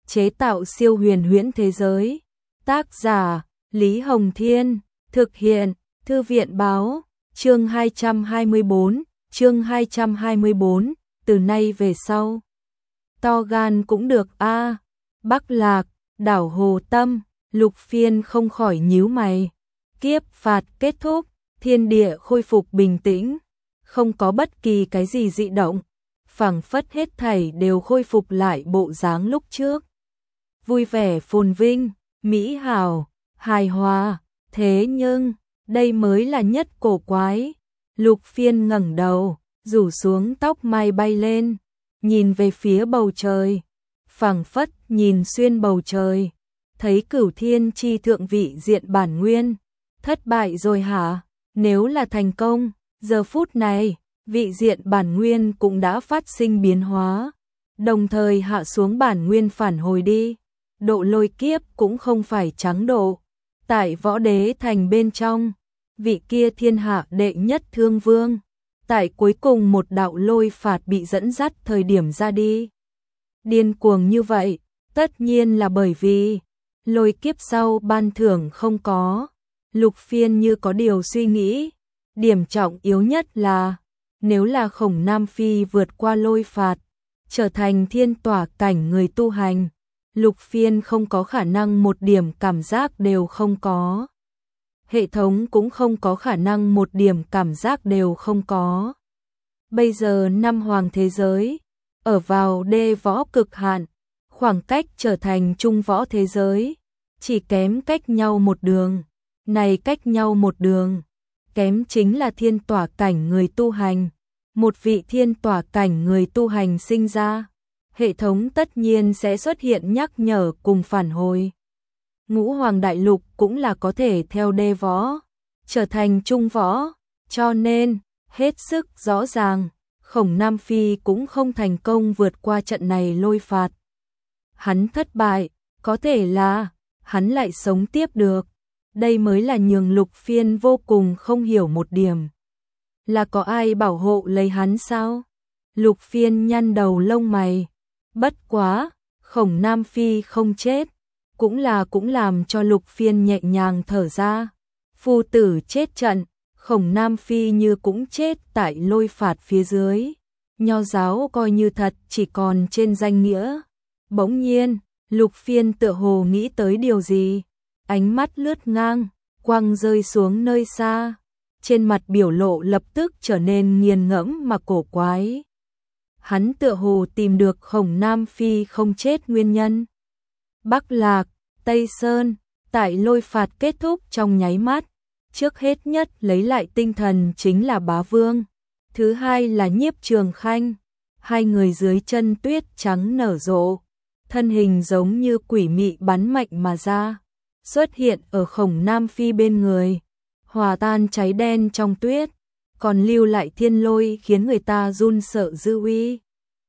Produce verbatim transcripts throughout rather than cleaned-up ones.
chế tạo siêu huyền huyễn thế giới. Tác giả Lý Hồng Thiên, thực hiện Thư viện Báo. Chương hai trăm hai mươi tư, chương hai trăm hai mươi tư, từ nay về sau. To gan cũng được a. À. Bắc Lạc, đảo Hồ Tâm, Lục Phiên không khỏi nhíu mày. Kiếp phạt kết thúc, thiên địa khôi phục bình tĩnh, không có bất kỳ cái gì dị động, phảng phất hết thảy đều khôi phục lại bộ dáng lúc trước. Vui vẻ phồn vinh, mỹ hảo, hài hòa, thế nhưng, đây mới là nhất cổ quái. Lục Phiên ngẩng đầu, rủ xuống tóc mai bay lên, nhìn về phía bầu trời, phảng phất nhìn xuyên bầu trời, thấy Cửu Thiên chi thượng vị diện bản nguyên. Thất bại rồi hả? Nếu là thành công, giờ phút này, vị diện bản nguyên cũng đã phát sinh biến hóa, đồng thời hạ xuống bản nguyên phản hồi đi. Độ lôi kiếp cũng không phải trắng độ. Tại Võ Đế Thành bên trong, vị kia thiên hạ đệ nhất thương vương, tại cuối cùng một đạo lôi phạt bị dẫn dắt thời điểm ra đi. Điên cuồng như vậy, tất nhiên là bởi vì lôi kiếp sau ban thưởng không có. Lục Phiên như có điều suy nghĩ, điểm trọng yếu nhất là, nếu là Khổng Nam Phi vượt qua lôi phạt, trở thành thiên tỏa cảnh người tu hành, Lục Phiên không có khả năng một điểm cảm giác đều không có. Hệ thống cũng không có khả năng một điểm cảm giác đều không có. Bây giờ năm hoàng thế giới, ở vào đê võ cực hạn, khoảng cách trở thành trung võ thế giới, chỉ kém cách nhau một đường. Này cách nhau một đường, kém chính là thiên tỏa cảnh người tu hành. Một vị thiên tỏa cảnh người tu hành sinh ra, hệ thống tất nhiên sẽ xuất hiện nhắc nhở cùng phản hồi. Ngũ Hoàng Đại Lục cũng là có thể theo đê võ, trở thành trung võ, cho nên, hết sức rõ ràng, Khổng Nam Phi cũng không thành công vượt qua trận này lôi phạt. Hắn thất bại, có thể là, hắn lại sống tiếp được. Đây mới là nhường Lục Phiên vô cùng không hiểu một điểm. Là có ai bảo hộ lấy hắn sao? Lục Phiên nhăn đầu lông mày. Bất quá, Khổng Nam Phi không chết, cũng là cũng làm cho Lục Phiên nhẹ nhàng thở ra. Phu tử chết trận, Khổng Nam Phi như cũng chết tại lôi phạt phía dưới. Nho giáo coi như thật chỉ còn trên danh nghĩa. Bỗng nhiên, Lục Phiên tựa hồ nghĩ tới điều gì. Ánh mắt lướt ngang, quang rơi xuống nơi xa, trên mặt biểu lộ lập tức trở nên nghiền ngẫm mà cổ quái. Hắn tựa hồ tìm được Khổng Nam Phi không chết nguyên nhân. Bắc Lạc, Tây Sơn, tại lôi phạt kết thúc trong nháy mắt, trước hết nhất lấy lại tinh thần chính là Bá Vương, thứ hai là Nhiếp Trường Khanh, hai người dưới chân tuyết trắng nở rộ, thân hình giống như quỷ mị bắn mạnh mà ra. Xuất hiện ở Khổng Nam Phi bên người, hòa tan cháy đen trong tuyết, còn lưu lại thiên lôi khiến người ta run sợ dư uy.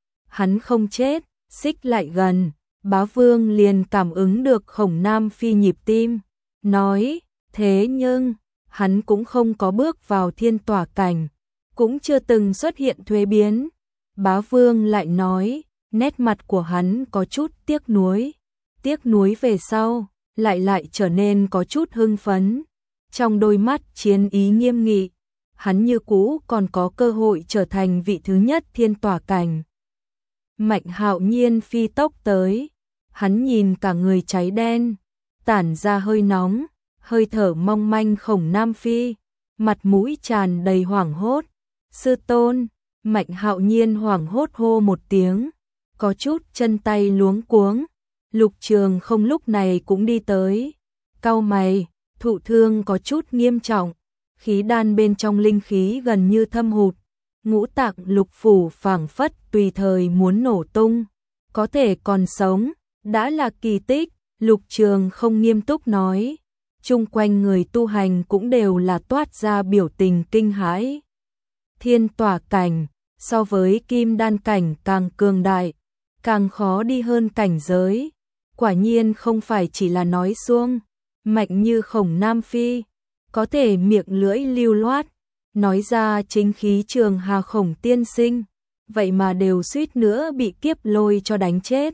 Hắn không chết, xích lại gần, Bá Vương liền cảm ứng được Khổng Nam Phi nhịp tim, nói, thế nhưng, hắn cũng không có bước vào thiên tỏa cảnh, cũng chưa từng xuất hiện thuế biến. Bá Vương lại nói, nét mặt của hắn có chút tiếc nuối, tiếc nuối về sau. Lại lại trở nên có chút hưng phấn, trong đôi mắt chiến ý nghiêm nghị, hắn như cũ còn có cơ hội trở thành vị thứ nhất thiên tỏa cảnh. Mạnh Hạo Nhiên phi tốc tới, hắn nhìn cả người cháy đen, tản ra hơi nóng, hơi thở mong manh Khổng Nam Phi, mặt mũi tràn đầy hoảng hốt. Sư tôn, Mạnh Hạo Nhiên hoảng hốt hô một tiếng, có chút chân tay luống cuống. Lục Trường Không lúc này cũng đi tới, cau mày, thụ thương có chút nghiêm trọng, khí đan bên trong linh khí gần như thâm hụt, ngũ tạng lục phủ phảng phất tùy thời muốn nổ tung, có thể còn sống, đã là kỳ tích. Lục Trường Không nghiêm túc nói, chung quanh người tu hành cũng đều là toát ra biểu tình kinh hãi. Thiên tỏa cảnh, so với kim đan cảnh càng cường đại, càng khó đi hơn cảnh giới. Quả nhiên không phải chỉ là nói suông, mạnh như Khổng Nam Phi, có thể miệng lưỡi lưu loát, nói ra chính khí trường Hà Khổng tiên sinh, vậy mà đều suýt nữa bị kiếp lôi cho đánh chết.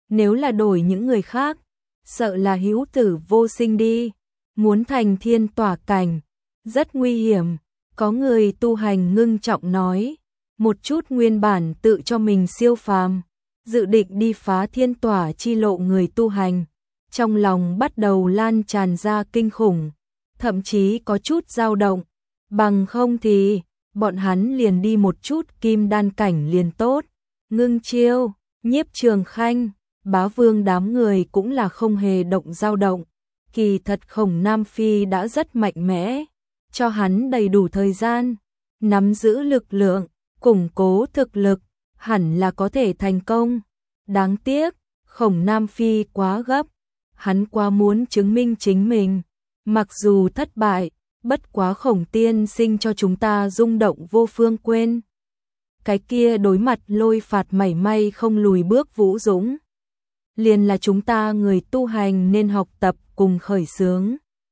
nếu là đổi những người khác, sợ là hữu tử vô sinh đi, muốn thành thiên tỏa cảnh, rất nguy hiểm. Có người tu hành ngưng trọng nói, một chút nguyên bản tự cho mình siêu phàm, dự định đi phá thiên tỏa chi lộ người tu hành, trong lòng bắt đầu lan tràn ra kinh khủng, thậm chí có chút dao động, bằng không thì bọn hắn liền đi một chút kim đan cảnh liền tốt. Ngưng Chiêu, Nhiếp Trường Khanh, Bá Vương đám người cũng là không hề động dao động, kỳ thật Khổng Nam Phi đã rất mạnh mẽ, cho hắn đầy đủ thời gian, nắm giữ lực lượng, củng cố thực lực, hẳn là có thể thành công. Đáng tiếc, Khổng Nam Phi quá gấp, hắn quá muốn chứng minh chính mình, mặc dù thất bại, bất quá Khổng tiên sinh cho chúng ta rung động vô phương quên. Cái kia đối mặt lôi phạt mảy may không lùi bước vũ dũng, liền là chúng ta người tu hành nên học tập cùng khởi xướng.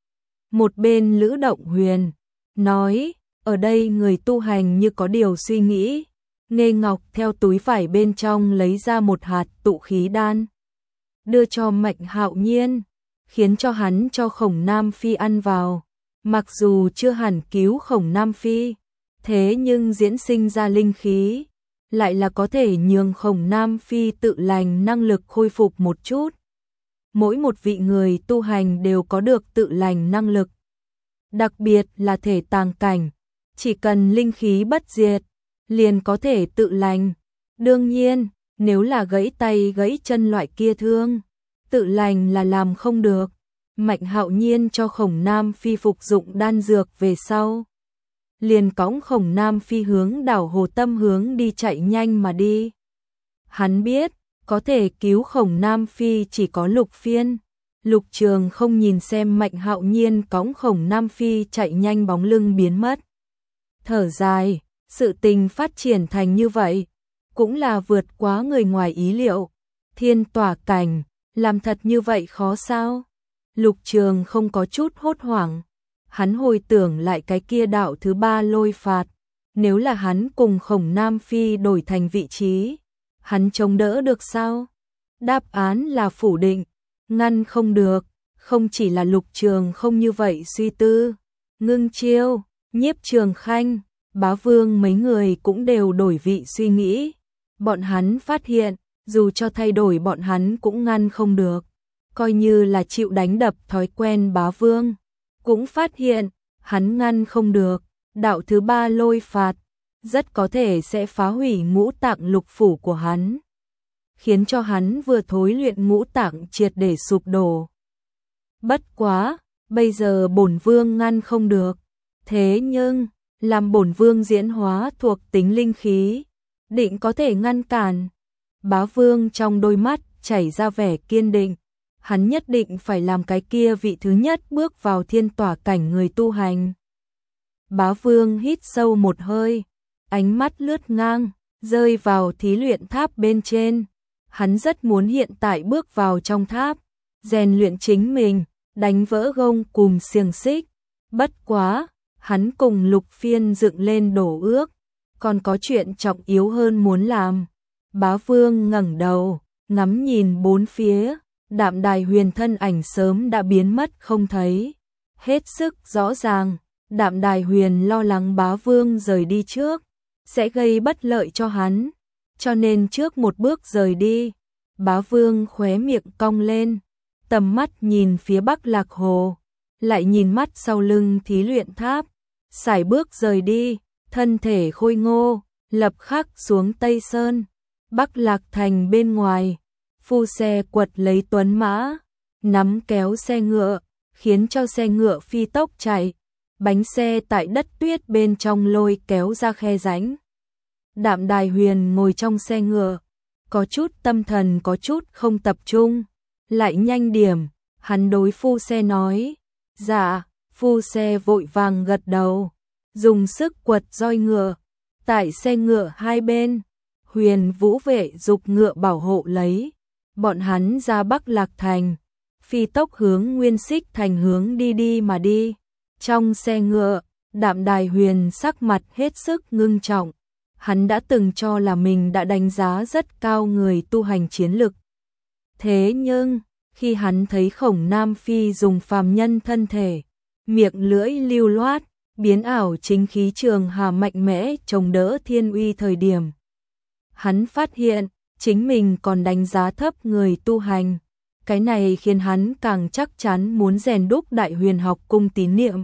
Một bên Lữ Động Huyền nói, ở đây người tu hành như có điều suy nghĩ, Nghê Ngọc theo túi vải bên trong lấy ra một hạt tụ khí đan, đưa cho Mạnh Hạo Nhiên, khiến cho hắn cho Khổng Nam Phi ăn vào. Mặc dù chưa hẳn cứu Khổng Nam Phi, thế nhưng diễn sinh ra linh khí, lại là có thể nhường Khổng Nam Phi tự lành năng lực khôi phục một chút. Mỗi một vị người tu hành đều có được tự lành năng lực, đặc biệt là thể tàng cảnh, chỉ cần linh khí bất diệt, liền có thể tự lành. Đương nhiên, nếu là gãy tay gãy chân loại kia thương, tự lành là làm không được. Mạnh Hạo Nhiên cho Khổng Nam Phi phục dụng đan dược về sau, liền cõng Khổng Nam Phi hướng đảo Hồ Tâm hướng đi chạy nhanh mà đi. Hắn biết, có thể cứu Khổng Nam Phi chỉ có Lục Phiên. Lục Trường không nhìn xem Mạnh Hạo Nhiên cõng Khổng Nam Phi chạy nhanh bóng lưng biến mất. Thở dài, sự tình phát triển thành như vậy, cũng là vượt quá người ngoài ý liệu. Thiên tỏa cảnh, làm thật như vậy khó sao? Lục Trường không có chút hốt hoảng, hắn hồi tưởng lại cái kia đạo thứ ba lôi phạt, nếu là hắn cùng Khổng Nam Phi đổi thành vị trí, hắn chống đỡ được sao? Đáp án là phủ định, ngăn không được, không chỉ là Lục Trường không như vậy suy tư, Ngưng Chiêu, Nhiếp Trường Khanh, Bá Vương mấy người cũng đều đổi vị suy nghĩ, bọn hắn phát hiện, dù cho thay đổi bọn hắn cũng ngăn không được. Coi như là chịu đánh đập thói quen Bá Vương, cũng phát hiện, hắn ngăn không được, đạo thứ ba lôi phạt, rất có thể sẽ phá hủy ngũ tạng lục phủ của hắn, khiến cho hắn vừa thối luyện ngũ tạng triệt để sụp đổ. Bất quá, bây giờ bổn vương ngăn không được, thế nhưng, làm bổn vương diễn hóa thuộc tính linh khí, định có thể ngăn cản. Bá Vương trong đôi mắt chảy ra vẻ kiên định. Hắn nhất định phải làm cái kia vị thứ nhất bước vào thiên tỏa cảnh người tu hành. Bá Vương hít sâu một hơi, ánh mắt lướt ngang, rơi vào thí luyện tháp bên trên. Hắn rất muốn hiện tại bước vào trong tháp, rèn luyện chính mình, đánh vỡ gông cùm xiềng xích. Bất quá, hắn cùng Lục Phiên dựng lên đổ ước, còn có chuyện trọng yếu hơn muốn làm. Bá Vương ngẩng đầu, ngắm nhìn bốn phía. Đạm Đài Huyền thân ảnh sớm đã biến mất không thấy. Hết sức rõ ràng, Đạm Đài Huyền lo lắng Bá Vương rời đi trước, sẽ gây bất lợi cho hắn, cho nên trước một bước rời đi. Bá Vương khóe miệng cong lên, tầm mắt nhìn phía Bắc Lạc Hồ, lại nhìn mắt sau lưng thí luyện tháp, sải bước rời đi, thân thể khôi ngô, lập khắc xuống Tây Sơn, Bắc Lạc Thành bên ngoài. Phu xe quật lấy tuấn mã, nắm kéo xe ngựa, khiến cho xe ngựa phi tốc chạy, bánh xe tại đất tuyết bên trong lôi kéo ra khe rãnh. Đạm Đài Huyền ngồi trong xe ngựa, có chút tâm thần có chút không tập trung, lại nhanh điểm, hắn đối phu xe nói, dạ, phu xe vội vàng gật đầu, dùng sức quật roi ngựa, tại xe ngựa hai bên, Huyền Vũ vệ dục ngựa bảo hộ lấy. Bọn hắn ra Bắc Lạc Thành, phi tốc hướng Nguyên Xích Thành hướng đi đi mà đi. Trong xe ngựa, Đạm Đài Huyền sắc mặt hết sức ngưng trọng. Hắn đã từng cho là mình đã đánh giá rất cao người tu hành chiến lực. Thế nhưng, khi hắn thấy Khổng Nam Phi dùng phàm nhân thân thể, miệng lưỡi lưu loát, biến ảo chính khí trường hà mạnh mẽ chống đỡ thiên uy thời điểm, hắn phát hiện, chính mình còn đánh giá thấp người tu hành. Cái này khiến hắn càng chắc chắn muốn rèn đúc Đại Huyền học cung tín niệm.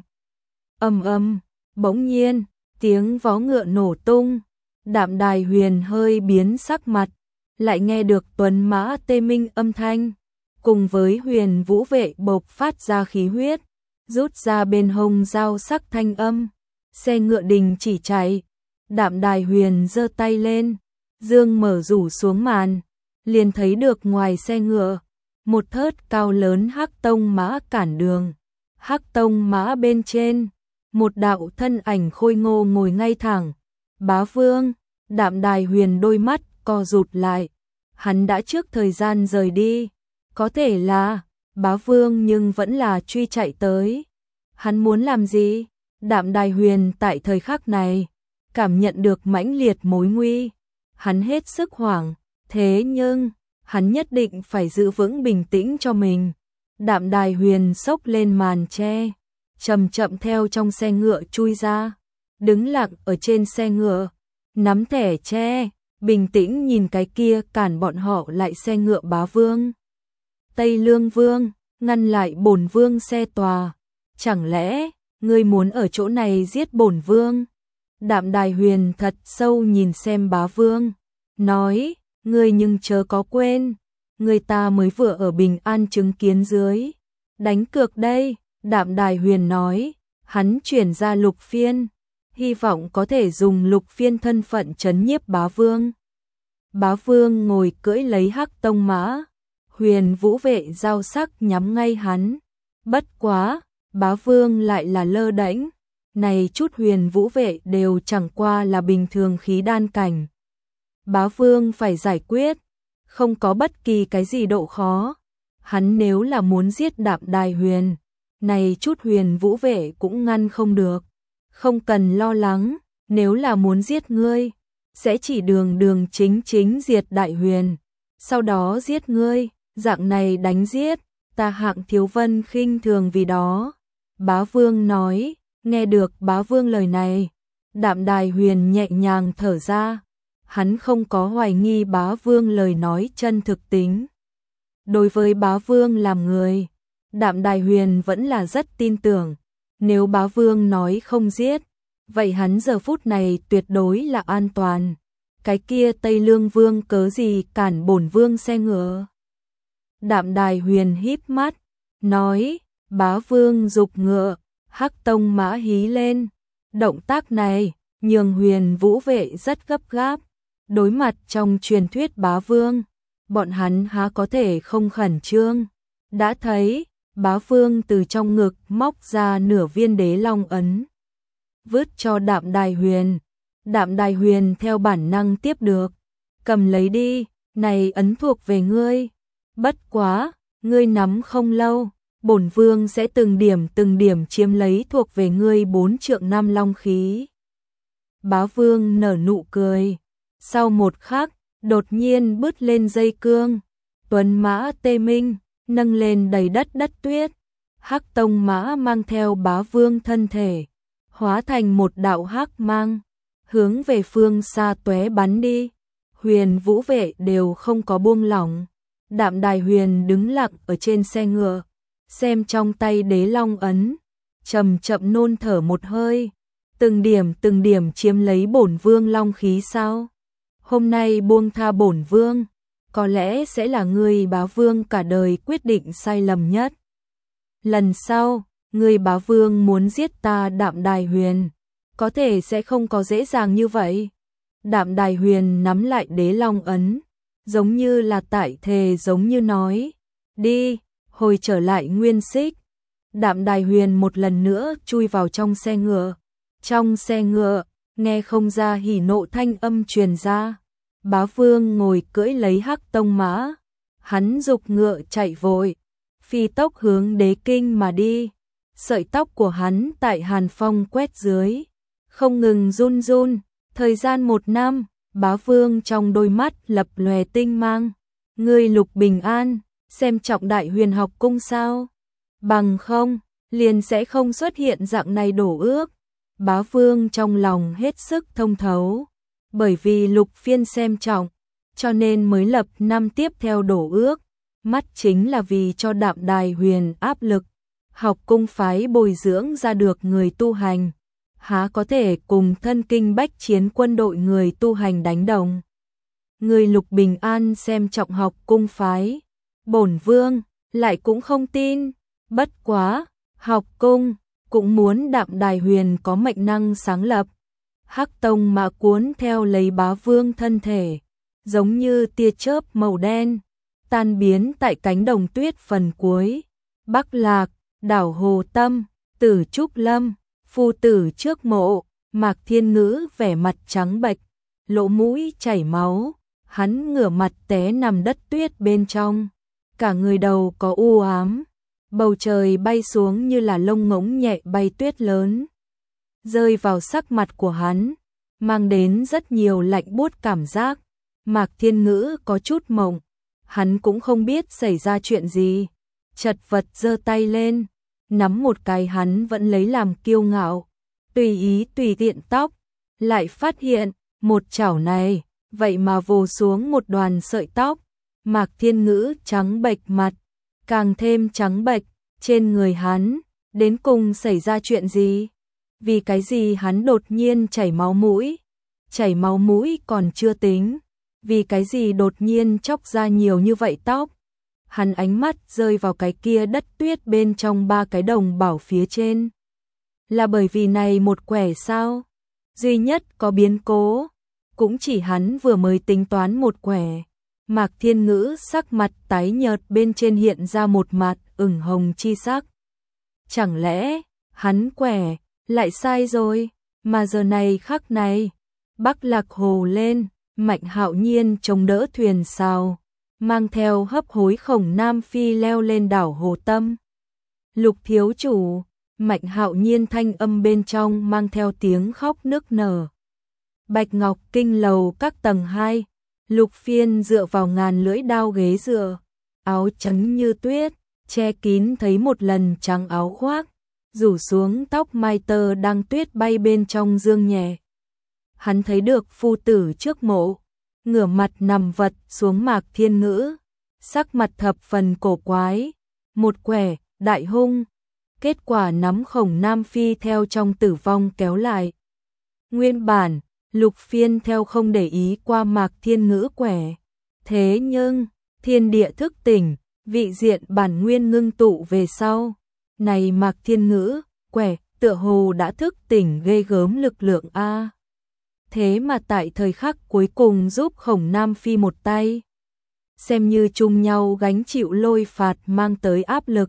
Ầm ầm, bỗng nhiên, tiếng vó ngựa nổ tung, Đạm Đài Huyền hơi biến sắc mặt, lại nghe được tuấn mã tê minh âm thanh, cùng với Huyền Vũ vệ bộc phát ra khí huyết, rút ra bên hông dao sắc thanh âm, xe ngựa đình chỉ chạy. Đạm Đài Huyền giơ tay lên, dương mở rủ xuống màn, liền thấy được ngoài xe ngựa một thớt cao lớn hắc tông mã cản đường. Hắc tông mã bên trên, một đạo thân ảnh khôi ngô ngồi ngay thẳng. Bá Vương. Đạm Đài Huyền đôi mắt co rụt lại. Hắn đã trước thời gian rời đi, có thể là Bá Vương nhưng vẫn là truy chạy tới. Hắn muốn làm gì? Đạm Đài Huyền tại thời khắc này cảm nhận được mãnh liệt mối nguy. Hắn hết sức hoảng, thế nhưng hắn nhất định phải giữ vững bình tĩnh cho mình. Đạm Đài Huyền xốc lên màn che, chậm chậm theo trong xe ngựa chui ra, đứng lặng ở trên xe ngựa, nắm thẻ che, bình tĩnh nhìn cái kia cản bọn họ lại xe ngựa Bá Vương. Tây Lương Vương, ngăn lại bổn vương xe tòa, chẳng lẽ ngươi muốn ở chỗ này giết bổn vương? Đạm Đài Huyền thật sâu nhìn xem Bá Vương, nói, ngươi nhưng chớ có quên, người ta mới vừa ở Bình An chứng kiến dưới đánh cược đây. Đạm Đài Huyền nói, hắn chuyển ra Lục Phiên, hy vọng có thể dùng Lục Phiên thân phận trấn nhiếp Bá Vương. Bá Vương ngồi cưỡi lấy hắc tông mã, Huyền Vũ vệ dao sắc nhắm ngay hắn. Bất quá, Bá Vương lại là lơ đễnh, này chút Huyền Vũ vệ đều chẳng qua là bình thường khí đan cảnh. Bá Vương phải giải quyết, không có bất kỳ cái gì độ khó. Hắn nếu là muốn giết Đạm Đài Huyền, này chút Huyền Vũ vệ cũng ngăn không được. Không cần lo lắng, nếu là muốn giết ngươi, sẽ chỉ đường đường chính chính diệt Đại Huyền, sau đó giết ngươi, dạng này đánh giết, ta Hạng Thiếu Vân khinh thường vì đó. Bá Vương nói, nghe được Bá Vương lời này, Đạm Đài Huyền nhẹ nhàng thở ra, hắn không có hoài nghi Bá Vương lời nói chân thực tính. Đối với Bá Vương làm người, Đạm Đài Huyền vẫn là rất tin tưởng, nếu Bá Vương nói không giết, vậy hắn giờ phút này tuyệt đối là an toàn. Cái kia Tây Lương Vương cớ gì cản bổn vương xe ngựa? Đạm Đài Huyền híp mắt, nói, Bá Vương dục ngựa, hắc tông mã hí lên. Động tác này, nhường Huyền Vũ vệ rất gấp gáp. Đối mặt trong truyền thuyết Bá Vương, bọn hắn há có thể không khẩn trương. Đã thấy, Bá Vương từ trong ngực móc ra nửa viên đế long ấn, vứt cho Đạm Đài Huyền. Đạm Đài Huyền theo bản năng tiếp được, cầm lấy đi, này ấn thuộc về ngươi. Bất quá, ngươi nắm không lâu, bổn vương sẽ từng điểm từng điểm chiếm lấy thuộc về ngươi bốn trượng năm long khí. Bá Vương nở nụ cười, sau một khắc, đột nhiên bứt lên dây cương, tuấn mã tê minh, nâng lên đầy đất đất tuyết. Hắc tông mã mang theo Bá Vương thân thể, hóa thành một đạo hắc mang, hướng về phương xa tóe bắn đi. Huyền Vũ vệ đều không có buông lỏng. Đạm Đài Huyền đứng lặng ở trên xe ngựa, xem trong tay đế long ấn, chậm chậm nôn thở một hơi. Từng điểm từng điểm chiếm lấy bổn vương long khí sao? Hôm nay buông tha bổn vương, có lẽ sẽ là ngươi Bá Vương cả đời quyết định sai lầm nhất. Lần sau, ngươi Bá Vương muốn giết ta Đạm Đài Huyền, có thể sẽ không có dễ dàng như vậy. Đạm Đài Huyền nắm lại đế long ấn, giống như là tại thề giống như nói, đi, hồi trở lại Nguyên Xích. Đạm Đài Huyền một lần nữa chui vào trong xe ngựa. Trong xe ngựa, nghe không ra hỉ nộ thanh âm truyền ra. Bá Vương ngồi cưỡi lấy hắc tông mã, hắn dục ngựa chạy vội, phi tốc hướng Đế Kinh mà đi. Sợi tóc của hắn tại hàn phong quét dưới, không ngừng run run. Thời gian một năm, Bá Vương trong đôi mắt lập lòe tinh mang, Ngươi Lục Bình An, xem trọng Đại Huyền học cung sao? Bằng không, liền sẽ không xuất hiện dạng này đổ ước. Bá Vương trong lòng hết sức thông thấu, bởi vì Lục Phiên xem trọng, cho nên mới lập năm tiếp theo đổ ước, mắt chính là vì cho Đạm Đài Huyền áp lực, học cung phái bồi dưỡng ra được người tu hành, há có thể cùng thân kinh bách chiến quân đội người tu hành đánh đồng. Người Lục Bình An xem trọng học cung phái, bổn vương lại cũng không tin, bất quá, học cung cũng muốn Đạm Đài Huyền có mệnh năng sáng lập. Hắc Tông mà cuốn theo lấy Bá Vương thân thể, giống như tia chớp màu đen, tan biến tại cánh đồng tuyết phần cuối. Bắc Lạc, đảo Hồ Tâm, Tử Trúc Lâm, phu tử trước mộ, Mạc Thiên Ngữ vẻ mặt trắng bệch, lỗ mũi chảy máu, hắn ngửa mặt té nằm đất tuyết bên trong, cả người đầu có u ám, bầu trời bay xuống như là lông ngỗng nhẹ bay tuyết lớn, rơi vào sắc mặt của hắn, mang đến rất nhiều lạnh buốt cảm giác. Mạc Thiên Ngữ có chút mộng, hắn cũng không biết xảy ra chuyện gì, chật vật giơ tay lên, nắm một cái hắn vẫn lấy làm kiêu ngạo, tùy ý tùy tiện tóc, lại phát hiện, một chảo này, vậy mà vồ xuống một đoàn sợi tóc. Mạc Thiên Ngữ trắng bệch mặt, càng thêm trắng bệch, trên người hắn, đến cùng xảy ra chuyện gì? Vì cái gì hắn đột nhiên chảy máu mũi? Chảy máu mũi còn chưa tính, vì cái gì đột nhiên chóc ra nhiều như vậy tóc? Hắn ánh mắt rơi vào cái kia đất tuyết bên trong ba cái đồng bảo phía trên. Là bởi vì này một quẻ sao? Duy nhất có biến cố, cũng chỉ hắn vừa mới tính toán một quẻ. Mạc Thiên Ngữ sắc mặt tái nhợt, bên trên hiện ra một mặt ửng hồng chi sắc. Chẳng lẽ, hắn quẻ, lại sai rồi, mà giờ này khắc này, Bắc Lạc hồ lên, Mạnh Hạo Nhiên chống đỡ thuyền sào, mang theo hấp hối Khổng Nam Phi leo lên đảo Hồ Tâm. Lục thiếu chủ, Mạnh Hạo Nhiên thanh âm bên trong mang theo tiếng khóc nức nở. Bạch Ngọc Kinh lầu các tầng hai, Lục Phiên dựa vào ngàn lưỡi đao ghế dựa, áo trắng như tuyết, che kín thấy một lần trắng áo khoác, rủ xuống tóc mai tơ đang tuyết bay bên trong dương nhẹ. Hắn thấy được phu tử trước mộ, ngửa mặt nằm vật xuống Mạc Thiên Ngữ, sắc mặt thập phần cổ quái, một quẻ, đại hung, kết quả nắm Khổng Nam Phi theo trong tử vong kéo lại. Nguyên bản, Lục Phiên theo không để ý qua Mạc Thiên Ngữ quẻ, thế nhưng, thiên địa thức tỉnh, vị diện bản nguyên ngưng tụ về sau. Này Mạc Thiên Ngữ, quẻ, tựa hồ đã thức tỉnh ghê gớm lực lượng A. Thế mà tại thời khắc cuối cùng giúp Khổng Nam Phi một tay. Xem như chung nhau gánh chịu lôi phạt mang tới áp lực.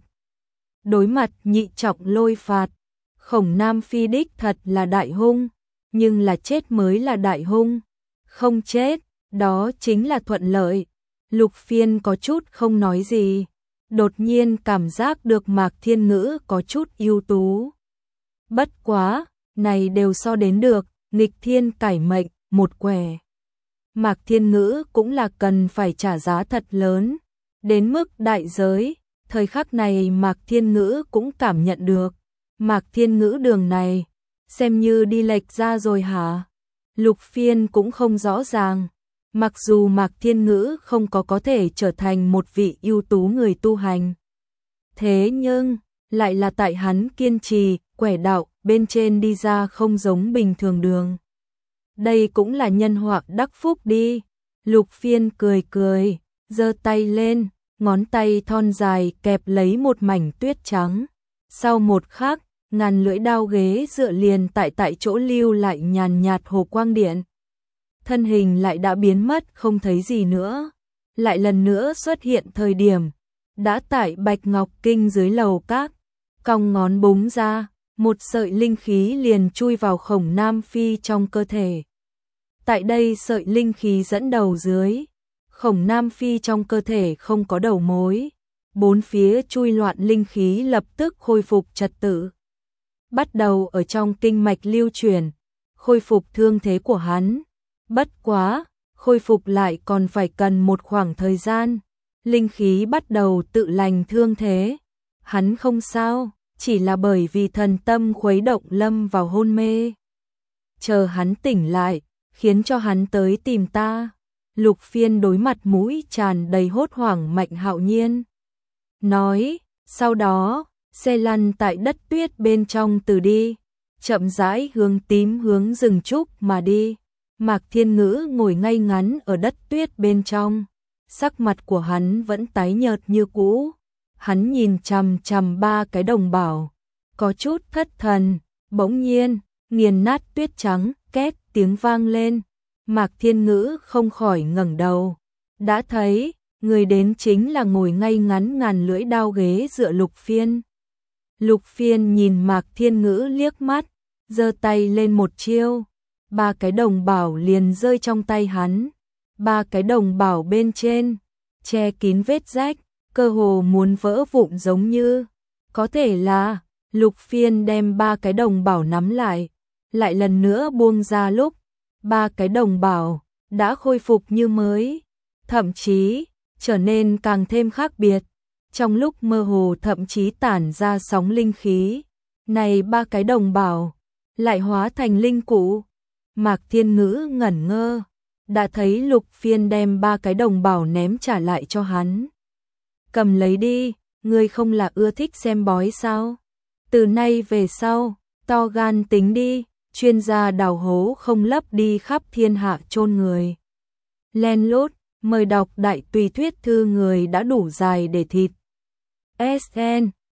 Đối mặt nhị trọng lôi phạt, Khổng Nam Phi đích thật là đại hung, nhưng là chết mới là đại hung. Không chết, đó chính là thuận lợi. Lục Phiên có chút không nói gì, đột nhiên cảm giác được Mạc Thiên Ngữ có chút ưu tú. Bất quá, này đều so đến được, nghịch thiên cải mệnh, một quẻ. Mạc Thiên Ngữ cũng là cần phải trả giá thật lớn, đến mức đại giới, thời khắc này Mạc Thiên Ngữ cũng cảm nhận được. Mạc Thiên Ngữ đường này, xem như đi lệch ra rồi hả? Lục Phiên cũng không rõ ràng. Mặc dù Mạc Thiên Ngữ không có có thể trở thành một vị ưu tú người tu hành, thế nhưng, lại là tại hắn kiên trì, quẻ đạo, bên trên đi ra không giống bình thường đường. Đây cũng là nhân họa đắc phúc đi. Lục Phiên cười cười, giơ tay lên, ngón tay thon dài kẹp lấy một mảnh tuyết trắng. Sau một khắc, ngàn lưỡi đao ghế dựa liền tại tại chỗ lưu lại nhàn nhạt hồ quang điện. Thân hình lại đã biến mất không thấy gì nữa. Lại lần nữa xuất hiện thời điểm, đã tại Bạch Ngọc Kinh dưới lầu các, cong ngón búng ra, một sợi linh khí liền chui vào Khổng Nam Phi trong cơ thể. Tại đây sợi linh khí dẫn đầu dưới, Khổng Nam Phi trong cơ thể không có đầu mối, bốn phía chui loạn linh khí lập tức khôi phục trật tự. Bắt đầu ở trong kinh mạch lưu chuyển, khôi phục thương thế của hắn. Bất quá, khôi phục lại còn phải cần một khoảng thời gian. Linh khí bắt đầu tự lành thương thế. Hắn không sao, chỉ là bởi vì thần tâm khuấy động lâm vào hôn mê. Chờ hắn tỉnh lại, khiến cho hắn tới tìm ta. Lục Phiên đối mặt mũi tràn đầy hốt hoảng Mạnh Hạo Nhiên. Nói, sau đó, xe lăn tại đất tuyết bên trong từ đi, chậm rãi hướng tím hướng rừng trúc mà đi. Mạc Thiên Ngữ ngồi ngay ngắn ở đất tuyết bên trong, sắc mặt của hắn vẫn tái nhợt như cũ. Hắn nhìn chằm chằm ba cái đồng bảo, có chút thất thần, bỗng nhiên, nghiền nát tuyết trắng, két tiếng vang lên. Mạc Thiên Ngữ không khỏi ngẩng đầu, đã thấy, người đến chính là ngồi ngay ngắn ngàn lưỡi đao ghế dựa Lục Phiên. Lục Phiên nhìn Mạc Thiên Ngữ liếc mắt, giơ tay lên một chiêu, ba cái đồng bảo liền rơi trong tay hắn. Ba cái đồng bảo bên trên, che kín vết rách, cơ hồ muốn vỡ vụn giống như, có thể là, Lục Phiên đem ba cái đồng bảo nắm lại, lại lần nữa buông ra lúc, ba cái đồng bảo đã khôi phục như mới, thậm chí trở nên càng thêm khác biệt. Trong lúc mơ hồ thậm chí tản ra sóng linh khí, này ba cái đồng bảo lại hóa thành linh cụ. Mạc Thiên Ngữ ngẩn ngơ, đã thấy Lục Phiên đem ba cái đồng bảo ném trả lại cho hắn. Cầm lấy đi, ngươi không là ưa thích xem bói sao? Từ nay về sau, to gan tính đi, chuyên gia đào hố không lấp đi khắp thiên hạ chôn người. Len lút, mời đọc đại tùy thuyết thư người đã đủ dài để thịt. ét en